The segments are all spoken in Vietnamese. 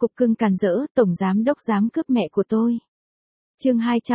cục cưng càn rỡ, tổng giám đốc dám cướp mẹ của tôi. Chương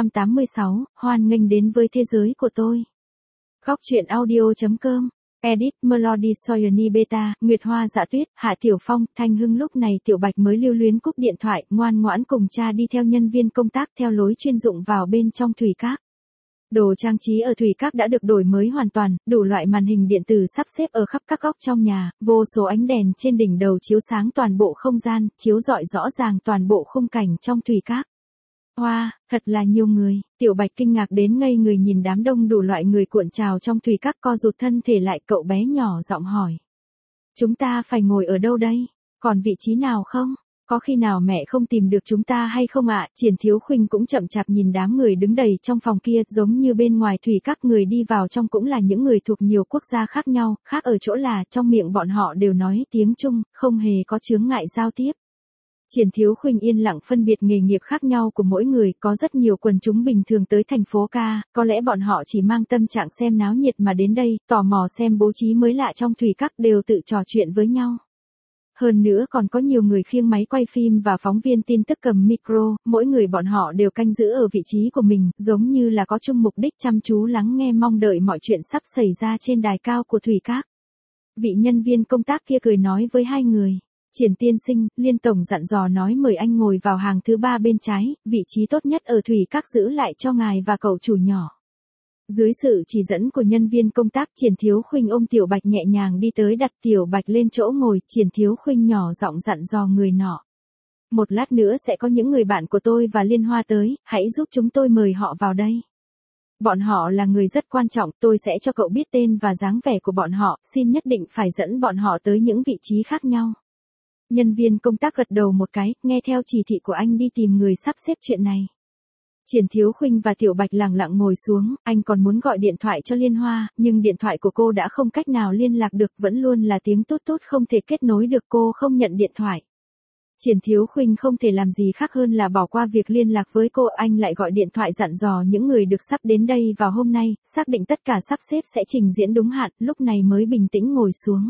286, hoan nghênh đến với thế giới của tôi. Góc truyện audio.com. Edit Melody Soyoni Beta, Nguyệt Hoa Dạ Tuyết, Hạ Tiểu Phong, Thanh Hưng. Lúc này Tiểu Bạch mới lưu luyến cúp điện thoại, ngoan ngoãn cùng cha đi theo nhân viên công tác theo lối chuyên dụng vào bên trong thủy các. Đồ trang trí ở thủy các đã được đổi mới hoàn toàn, đủ loại màn hình điện tử sắp xếp ở khắp các góc trong nhà, vô số ánh đèn trên đỉnh đầu chiếu sáng toàn bộ không gian, chiếu rọi rõ ràng toàn bộ khung cảnh trong thủy các. Hoa, thật là nhiều người. Tiểu Bạch kinh ngạc đến ngây người nhìn đám đông đủ loại người cuộn trào trong thủy các, co rụt thân thể lại. Cậu bé nhỏ giọng hỏi: chúng ta phải ngồi ở đâu đây? Còn vị trí nào không? Có khi nào mẹ không tìm được chúng ta hay không ạ? Triển Thiếu Khuynh cũng chậm chạp nhìn đám người đứng đầy trong phòng kia, giống như bên ngoài thủy các người đi vào trong cũng là những người thuộc nhiều quốc gia khác nhau, khác ở chỗ là trong miệng bọn họ đều nói tiếng Trung, không hề có chướng ngại giao tiếp. Triển Thiếu Khuynh yên lặng phân biệt nghề nghiệp khác nhau của mỗi người, có rất nhiều quần chúng bình thường tới thành phố ca, có lẽ bọn họ chỉ mang tâm trạng xem náo nhiệt mà đến đây, tò mò xem bố trí mới lạ trong thủy các, đều tự trò chuyện với nhau. Hơn nữa còn có nhiều người khiêng máy quay phim và phóng viên tin tức cầm micro, mỗi người bọn họ đều canh giữ ở vị trí của mình, giống như là có chung mục đích chăm chú lắng nghe, mong đợi mọi chuyện sắp xảy ra trên đài cao của thủy các. Vị nhân viên công tác kia cười nói với hai người: Triển tiên sinh, Liên tổng dặn dò nói mời anh ngồi vào hàng thứ 3 bên trái, vị trí tốt nhất ở thủy các giữ lại cho ngài và cậu chủ nhỏ. Dưới sự chỉ dẫn của nhân viên công tác, Triển Thiếu Khuynh ôm Tiểu Bạch nhẹ nhàng đi tới, đặt Tiểu Bạch lên chỗ ngồi. Triển Thiếu Khuynh nhỏ giọng dặn dò người nọ: một lát nữa sẽ có những người bạn của tôi và Liên Hoa tới, hãy giúp chúng tôi mời họ vào đây. Bọn họ là người rất quan trọng, tôi sẽ cho cậu biết tên và dáng vẻ của bọn họ, xin nhất định phải dẫn bọn họ tới những vị trí khác nhau. Nhân viên công tác gật đầu một cái, nghe theo chỉ thị của anh đi tìm người sắp xếp chuyện này. Triển Thiếu Khuynh và Tiểu Bạch lặng lặng ngồi xuống, anh còn muốn gọi điện thoại cho Liên Hoa, nhưng điện thoại của cô đã không cách nào liên lạc được, vẫn luôn là tiếng tút tút không thể kết nối được, cô không nhận điện thoại. Triển Thiếu Khuynh không thể làm gì khác hơn là bỏ qua việc liên lạc với cô, anh lại gọi điện thoại dặn dò những người được sắp đến đây vào hôm nay, xác định tất cả sắp xếp sẽ trình diễn đúng hạn, lúc này mới bình tĩnh ngồi xuống.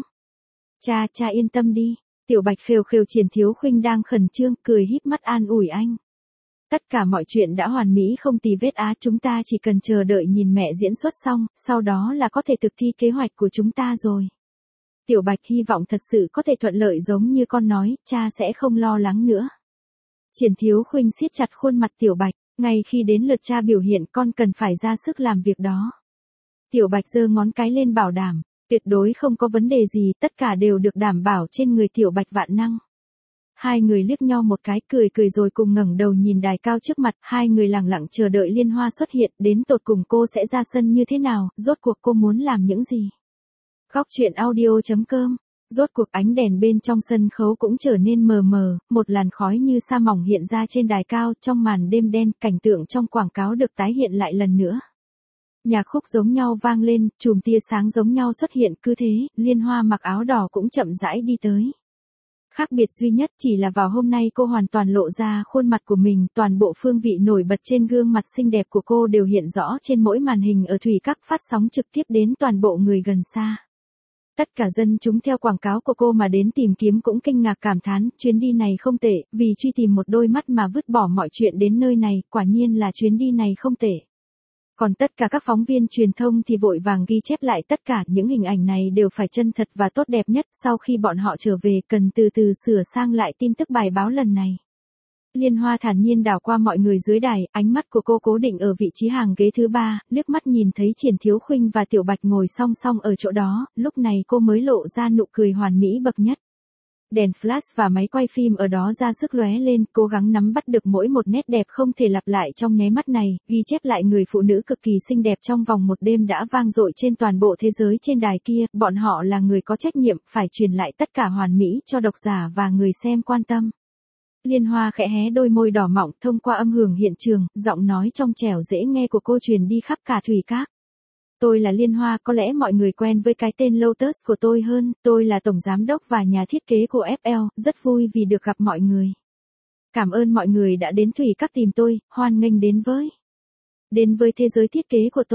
Cha yên tâm đi. Tiểu Bạch khều khều Triển Thiếu Khuynh đang khẩn trương, cười híp mắt an ủi anh. Tất cả mọi chuyện đã hoàn mỹ không tì vết á, chúng ta chỉ cần chờ đợi nhìn mẹ diễn xuất xong, sau đó là có thể thực thi kế hoạch của chúng ta rồi. Tiểu Bạch hy vọng thật sự có thể thuận lợi giống như con nói, cha sẽ không lo lắng nữa. Triển Thiếu Khuynh siết chặt khuôn mặt Tiểu Bạch, ngay khi đến lượt cha biểu hiện con cần phải ra sức làm việc đó. Tiểu Bạch giơ ngón cái lên bảo đảm. Tuyệt đối không có vấn đề gì, tất cả đều được đảm bảo trên người Tiểu Bạch vạn năng. Hai người liếc nhau một cái, cười rồi cùng ngẩng đầu nhìn đài cao trước mặt, hai người lặng lặng chờ đợi Liên Hoa xuất hiện, đến tột cùng cô sẽ ra sân như thế nào, rốt cuộc cô muốn làm những gì. Góc truyện audio.com. Rốt cuộc ánh đèn bên trong sân khấu cũng trở nên mờ mờ, một làn khói như sa mỏng hiện ra trên đài cao, trong màn đêm đen, cảnh tượng trong quảng cáo được tái hiện lại lần nữa. Nhạc khúc giống nhau vang lên, chùm tia sáng giống nhau xuất hiện, cứ thế, Liên Hoa mặc áo đỏ cũng chậm rãi đi tới. Khác biệt duy nhất chỉ là vào hôm nay cô hoàn toàn lộ ra khuôn mặt của mình, toàn bộ phương vị nổi bật trên gương mặt xinh đẹp của cô đều hiện rõ trên mỗi màn hình ở thủy các phát sóng trực tiếp đến toàn bộ người gần xa. Tất cả dân chúng theo quảng cáo của cô mà đến tìm kiếm cũng kinh ngạc cảm thán, chuyến đi này không tệ, vì truy tìm một đôi mắt mà vứt bỏ mọi chuyện đến nơi này, quả nhiên là chuyến đi này không tệ. Còn tất cả các phóng viên truyền thông thì vội vàng ghi chép lại tất cả những hình ảnh này đều phải chân thật và tốt đẹp nhất, sau khi bọn họ trở về cần từ từ sửa sang lại tin tức bài báo lần này. Liên Hoa thản nhiên đảo qua mọi người dưới đài, ánh mắt của cô cố định ở vị trí hàng ghế thứ 3, liếc mắt nhìn thấy Triển Thiếu Khuynh và Tiểu Bạch ngồi song song ở chỗ đó, lúc này cô mới lộ ra nụ cười hoàn mỹ bậc nhất. Đèn flash và máy quay phim ở đó ra sức lóe lên, cố gắng nắm bắt được mỗi một nét đẹp không thể lặp lại trong nháy mắt này, ghi chép lại người phụ nữ cực kỳ xinh đẹp trong vòng một đêm đã vang dội trên toàn bộ thế giới trên đài kia, bọn họ là người có trách nhiệm phải truyền lại tất cả hoàn mỹ cho độc giả và người xem quan tâm. Liên Hoa khẽ hé đôi môi đỏ mọng, thông qua âm hưởng hiện trường, giọng nói trong trẻo dễ nghe của cô truyền đi khắp cả thủy các. Tôi là Liên Hoa, có lẽ mọi người quen với cái tên Lotus của tôi hơn, tôi là tổng giám đốc và nhà thiết kế của FL, rất vui vì được gặp mọi người. Cảm ơn mọi người đã đến thủy các tìm tôi, hoan nghênh đến với thế giới thiết kế của tôi.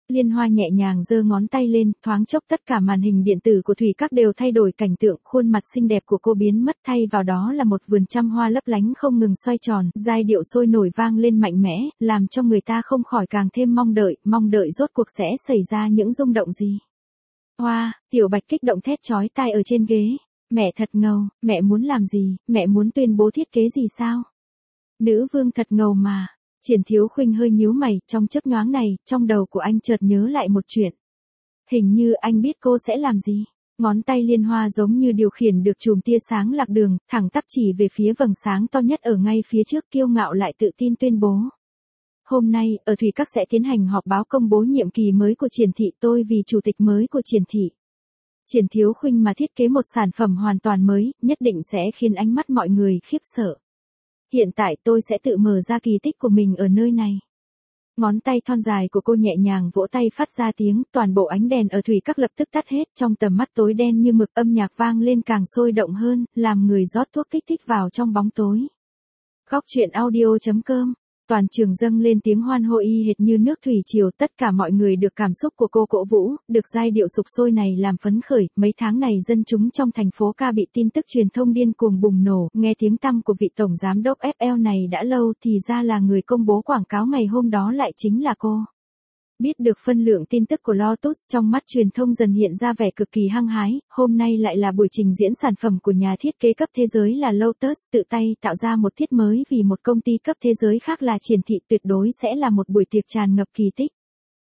Liên Hoa nhẹ nhàng giơ ngón tay lên, thoáng chốc tất cả màn hình điện tử của thủy các đều thay đổi cảnh tượng, khuôn mặt xinh đẹp của cô biến mất, thay vào đó là một vườn trăm hoa lấp lánh không ngừng xoay tròn, giai điệu sôi nổi vang lên mạnh mẽ, làm cho người ta không khỏi càng thêm mong đợi rốt cuộc sẽ xảy ra những rung động gì. Hoa, Tiểu Bạch kích động thét chói tai ở trên ghế, mẹ thật ngầu, mẹ muốn làm gì, mẹ muốn tuyên bố thiết kế gì sao? Nữ vương thật ngầu mà. Triển Thiếu Khuynh hơi nhíu mày, trong chớp nhoáng này, trong đầu của anh chợt nhớ lại một chuyện. Hình như anh biết cô sẽ làm gì. Ngón tay Liên Hoa giống như điều khiển được chùm tia sáng lạc đường, thẳng tắp chỉ về phía vầng sáng to nhất ở ngay phía trước, kiêu ngạo lại tự tin tuyên bố. Hôm nay, ở Thủy Các sẽ tiến hành họp báo công bố nhiệm kỳ mới của Triển thị, tôi vì chủ tịch mới của Triển thị. Triển Thiếu Khuynh mà thiết kế một sản phẩm hoàn toàn mới, nhất định sẽ khiến ánh mắt mọi người khiếp sợ. Hiện tại tôi sẽ tự mở ra kỳ tích của mình ở nơi này. Ngón tay thon dài của cô nhẹ nhàng vỗ tay phát ra tiếng, toàn bộ ánh đèn ở Thủy Các lập tức tắt hết, trong tầm mắt tối đen như mực, âm nhạc vang lên càng sôi động hơn, làm người rót thuốc kích thích vào trong bóng tối. Góc truyện audio.com. Toàn trường dâng lên tiếng hoan hô y hệt như nước thủy triều, tất cả mọi người được cảm xúc của cô cổ vũ, được giai điệu sục sôi này làm phấn khởi. Mấy tháng này dân chúng trong thành phố Ca bị tin tức truyền thông điên cuồng bùng nổ, nghe tiếng tăm của vị tổng giám đốc FL này đã lâu, thì ra là người công bố quảng cáo ngày hôm đó lại chính là cô. Biết được phân lượng tin tức của Lotus, trong mắt truyền thông dần hiện ra vẻ cực kỳ hăng hái, hôm nay lại là buổi trình diễn sản phẩm của nhà thiết kế cấp thế giới là Lotus, tự tay tạo ra một thiết mới vì một công ty cấp thế giới khác là Triển thị, tuyệt đối sẽ là một buổi tiệc tràn ngập kỳ tích.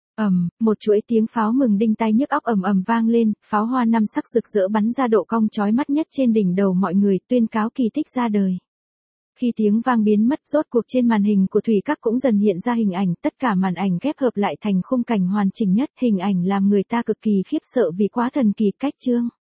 Một chuỗi tiếng pháo mừng đinh tai nhức óc ầm ầm vang lên, pháo hoa năm sắc rực rỡ bắn ra độ cong chói mắt nhất trên đỉnh đầu mọi người, tuyên cáo kỳ tích ra đời. Khi tiếng vang biến mất, rốt cuộc trên màn hình của Thủy Các cũng dần hiện ra hình ảnh, tất cả màn ảnh ghép hợp lại thành khung cảnh hoàn chỉnh nhất, hình ảnh làm người ta cực kỳ khiếp sợ vì quá thần kỳ, cách chương.